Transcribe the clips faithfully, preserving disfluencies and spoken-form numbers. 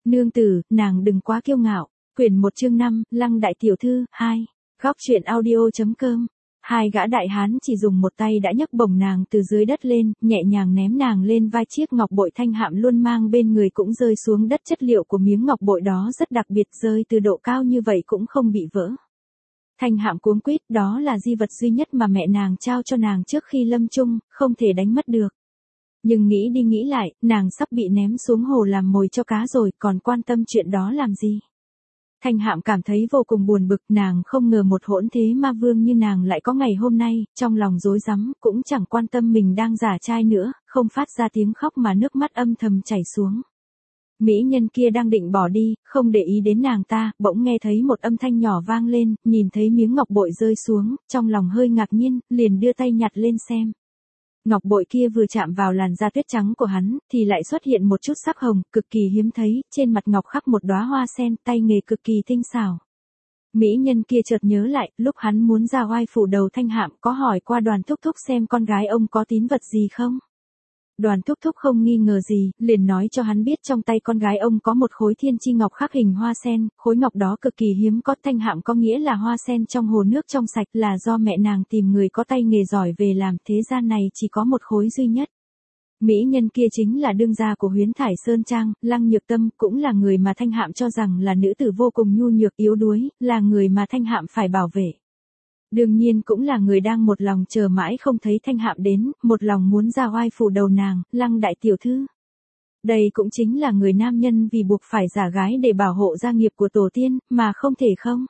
Nương tử, nàng đừng quá kiêu ngạo. Quyển một chương năm, Lăng đại tiểu thư, hai. Góc truyện audio.com. Hai gã đại hán chỉ dùng một tay đã nhấc bổng nàng từ dưới đất lên, nhẹ nhàng ném nàng lên vai. Chiếc ngọc bội Thanh Hạm luôn mang bên người cũng rơi xuống đất. Chất liệu của miếng ngọc bội đó rất đặc biệt, rơi từ độ cao như vậy cũng không bị vỡ. Thanh Hạm cuống quýt, đó là di vật duy nhất mà mẹ nàng trao cho nàng trước khi lâm chung, không thể đánh mất được. Nhưng nghĩ đi nghĩ lại, nàng sắp bị ném xuống hồ làm mồi cho cá rồi, còn quan tâm chuyện đó làm gì? Thanh Hạm cảm thấy vô cùng buồn bực, nàng không ngờ một hỗn thế ma vương như nàng lại có ngày hôm nay, trong lòng rối rắm, cũng chẳng quan tâm mình đang giả trai nữa, không phát ra tiếng khóc mà nước mắt âm thầm chảy xuống. Mỹ nhân kia đang định bỏ đi, không để ý đến nàng ta, bỗng nghe thấy một âm thanh nhỏ vang lên, nhìn thấy miếng ngọc bội rơi xuống, trong lòng hơi ngạc nhiên, liền đưa tay nhặt lên xem. Ngọc bội kia vừa chạm vào làn da tuyết trắng của hắn, thì lại xuất hiện một chút sắc hồng, cực kỳ hiếm thấy, trên mặt ngọc khắc một đóa hoa sen, tay nghề cực kỳ tinh xảo. Mỹ nhân kia chợt nhớ lại, lúc hắn muốn ra oai phủ đầu Thanh Hạm có hỏi qua Đoàn thúc thúc xem con gái ông có tín vật gì không? Đoàn thúc thúc không nghi ngờ gì, liền nói cho hắn biết trong tay con gái ông có một khối thiên chi ngọc khắc hình hoa sen, khối ngọc đó cực kỳ hiếm có. Thanh Hạm có nghĩa là hoa sen trong hồ nước trong sạch, là do mẹ nàng tìm người có tay nghề giỏi về làm, thế gian này chỉ có một khối duy nhất. Mỹ nhân kia chính là đương gia của Huyến Thải Sơn Trang, Lăng Nhược Tâm, cũng là người mà Thanh Hạm cho rằng là nữ tử vô cùng nhu nhược yếu đuối, là người mà Thanh Hạm phải bảo vệ. Đương nhiên cũng là người đang một lòng chờ mãi không thấy Thanh Hạm đến, một lòng muốn ra oai phủ đầu nàng, Lăng đại tiểu thư. Đây cũng chính là người nam nhân vì buộc phải giả gái để bảo hộ gia nghiệp của tổ tiên, mà không thể không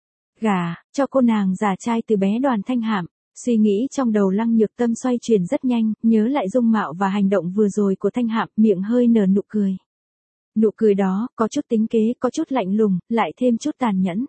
gả cho cô nàng giả trai từ bé Đoàn Thanh Hạm. Suy nghĩ trong đầu Lăng Nhược Tâm xoay chuyển rất nhanh, nhớ lại dung mạo và hành động vừa rồi của Thanh Hạm, miệng hơi nở nụ cười. Nụ cười đó, có chút tính kế, có chút lạnh lùng, lại thêm chút tàn nhẫn.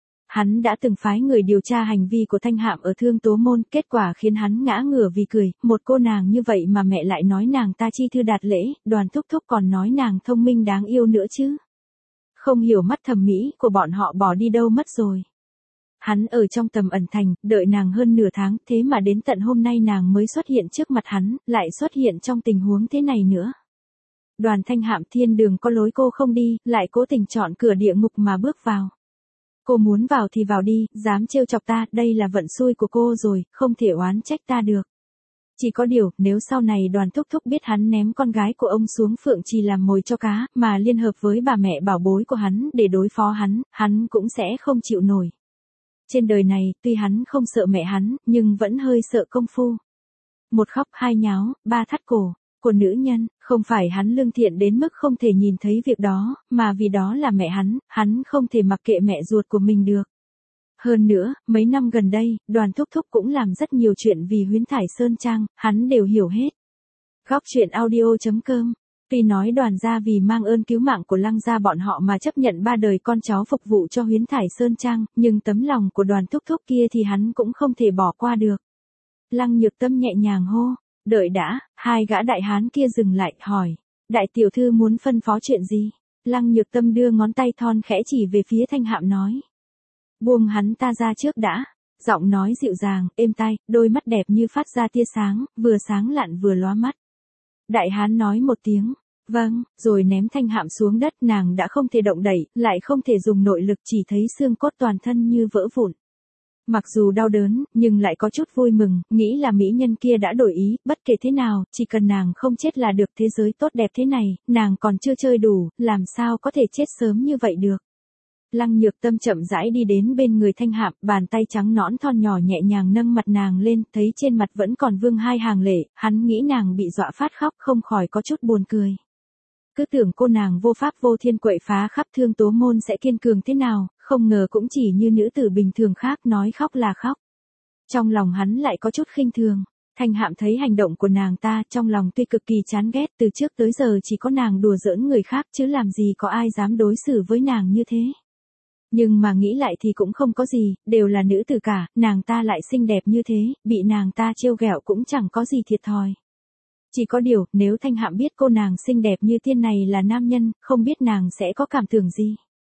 Hắn đã từng phái người điều tra hành vi của Thanh Hạm ở Thương Tố Môn, kết quả khiến hắn ngã ngửa vì cười, một cô nàng như vậy mà mẹ lại nói nàng ta chi thư đạt lễ, Đoàn thúc thúc còn nói nàng thông minh đáng yêu nữa chứ. Không hiểu mắt thẩm mỹ của bọn họ bỏ đi đâu mất rồi. Hắn ở trong tầm ẩn thành, đợi nàng hơn nửa tháng, thế mà đến tận hôm nay nàng mới xuất hiện trước mặt hắn, lại xuất hiện trong tình huống thế này nữa. Đoàn Thanh Hạm thiên đường có lối cô không đi, lại cố tình chọn cửa địa ngục mà bước vào. Cô muốn vào thì vào đi, dám trêu chọc ta, đây là vận xui của cô rồi, không thể oán trách ta được. Chỉ có điều, nếu sau này Đoàn thúc thúc biết hắn ném con gái của ông xuống Phượng Trì làm mồi cho cá, mà liên hợp với bà mẹ bảo bối của hắn để đối phó hắn, hắn cũng sẽ không chịu nổi. Trên đời này, tuy hắn không sợ mẹ hắn, nhưng vẫn hơi sợ công phu. Một khóc hai nháo, ba thắt cổ của nữ nhân, không phải hắn lương thiện đến mức không thể nhìn thấy việc đó, mà vì đó là mẹ hắn, hắn không thể mặc kệ mẹ ruột của mình được. Hơn nữa, mấy năm gần đây, Đoàn thúc thúc cũng làm rất nhiều chuyện vì Huyến Thải Sơn Trang, hắn đều hiểu hết. Góc truyện audio.com. Tuy nói Đoàn gia vì mang ơn cứu mạng của Lăng gia bọn họ mà chấp nhận ba đời con cháu phục vụ cho Huyến Thải Sơn Trang, nhưng tấm lòng của Đoàn thúc thúc kia thì hắn cũng không thể bỏ qua được. Lăng Nhược Tâm nhẹ nhàng hô, đợi đã, hai gã đại hán kia dừng lại, hỏi, đại tiểu thư muốn phân phó chuyện gì? Lăng Nhược Tâm đưa ngón tay thon khẽ chỉ về phía Thanh Hạm nói. Buông hắn ta ra trước đã, giọng nói dịu dàng, êm tai, đôi mắt đẹp như phát ra tia sáng, vừa sáng lạn vừa lóa mắt. Đại hán nói một tiếng, vâng, rồi ném Thanh Hạm xuống đất, nàng đã không thể động đẩy, lại không thể dùng nội lực, chỉ thấy xương cốt toàn thân như vỡ vụn. Mặc dù đau đớn, nhưng lại có chút vui mừng, nghĩ là mỹ nhân kia đã đổi ý, bất kể thế nào, chỉ cần nàng không chết là được. Thế giới tốt đẹp thế này, nàng còn chưa chơi đủ, làm sao có thể chết sớm như vậy được. Lăng Nhược Tâm chậm rãi đi đến bên người Thanh Hạm, bàn tay trắng nõn thon nhỏ nhẹ nhàng nâng mặt nàng lên, thấy trên mặt vẫn còn vương hai hàng lệ, hắn nghĩ nàng bị dọa phát khóc, không khỏi có chút buồn cười. Cứ tưởng cô nàng vô pháp vô thiên quậy phá khắp Thương Tố Môn sẽ kiên cường thế nào, không ngờ cũng chỉ như nữ tử bình thường khác, nói khóc là khóc. Trong lòng hắn lại có chút khinh thường. Thanh Hạm thấy hành động của nàng ta, trong lòng tuy cực kỳ chán ghét, từ trước tới giờ chỉ có nàng đùa giỡn người khác chứ làm gì có ai dám đối xử với nàng như thế. Nhưng mà nghĩ lại thì cũng không có gì, đều là nữ tử cả, nàng ta lại xinh đẹp như thế, bị nàng ta trêu ghẹo cũng chẳng có gì thiệt thòi. Chỉ có điều, nếu Thanh Hạm biết cô nàng xinh đẹp như tiên này là nam nhân, không biết nàng sẽ có cảm tưởng gì.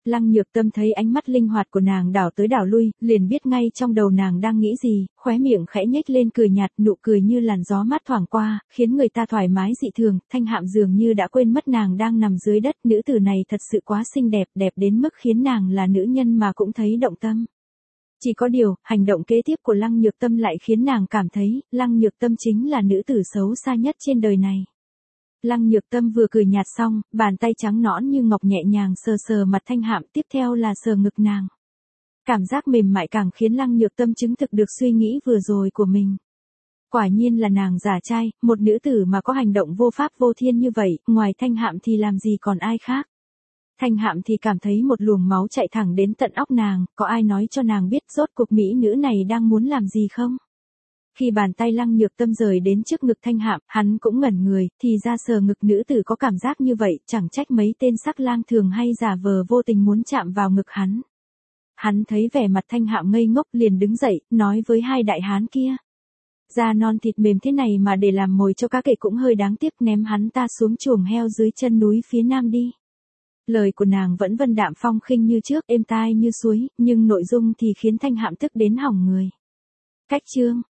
Lăng Nhược Tâm thấy ánh mắt linh hoạt của nàng đảo tới đảo lui, liền biết ngay trong đầu nàng đang nghĩ gì, khóe miệng khẽ nhếch lên cười nhạt, nụ cười như làn gió mát thoảng qua, khiến người ta thoải mái dị thường. Thanh Hạm dường như đã quên mất nàng đang nằm dưới đất, nữ tử này thật sự quá xinh đẹp, đẹp đến mức khiến nàng là nữ nhân mà cũng thấy động tâm. Chỉ có điều, hành động kế tiếp của Lăng Nhược Tâm lại khiến nàng cảm thấy, Lăng Nhược Tâm chính là nữ tử xấu xa nhất trên đời này. Lăng Nhược Tâm vừa cười nhạt xong, bàn tay trắng nõn như ngọc nhẹ nhàng sờ sờ mặt Thanh Hạm, tiếp theo là sờ ngực nàng. Cảm giác mềm mại càng khiến Lăng Nhược Tâm chứng thực được suy nghĩ vừa rồi của mình. Quả nhiên là nàng giả trai, một nữ tử mà có hành động vô pháp vô thiên như vậy, ngoài Thanh Hạm thì làm gì còn ai khác. Thanh Hạm thì cảm thấy một luồng máu chạy thẳng đến tận óc nàng, có ai nói cho nàng biết rốt cuộc mỹ nữ này đang muốn làm gì không? Khi bàn tay Lăng Nhược Tâm rời đến trước ngực Thanh Hạm, hắn cũng ngẩn người, thì ra sờ ngực nữ tử có cảm giác như vậy, chẳng trách mấy tên sắc lang thường hay giả vờ vô tình muốn chạm vào ngực hắn. Hắn thấy vẻ mặt Thanh Hạm ngây ngốc liền đứng dậy, nói với hai đại hán kia. Da non thịt mềm thế này mà để làm mồi cho cá kể cũng hơi đáng tiếc, ném hắn ta xuống chuồng heo dưới chân núi phía nam đi. Lời của nàng vẫn vân đạm phong khinh như trước, êm tai như suối, nhưng nội dung thì khiến Thanh Hạm tức đến hỏng người. Cách chương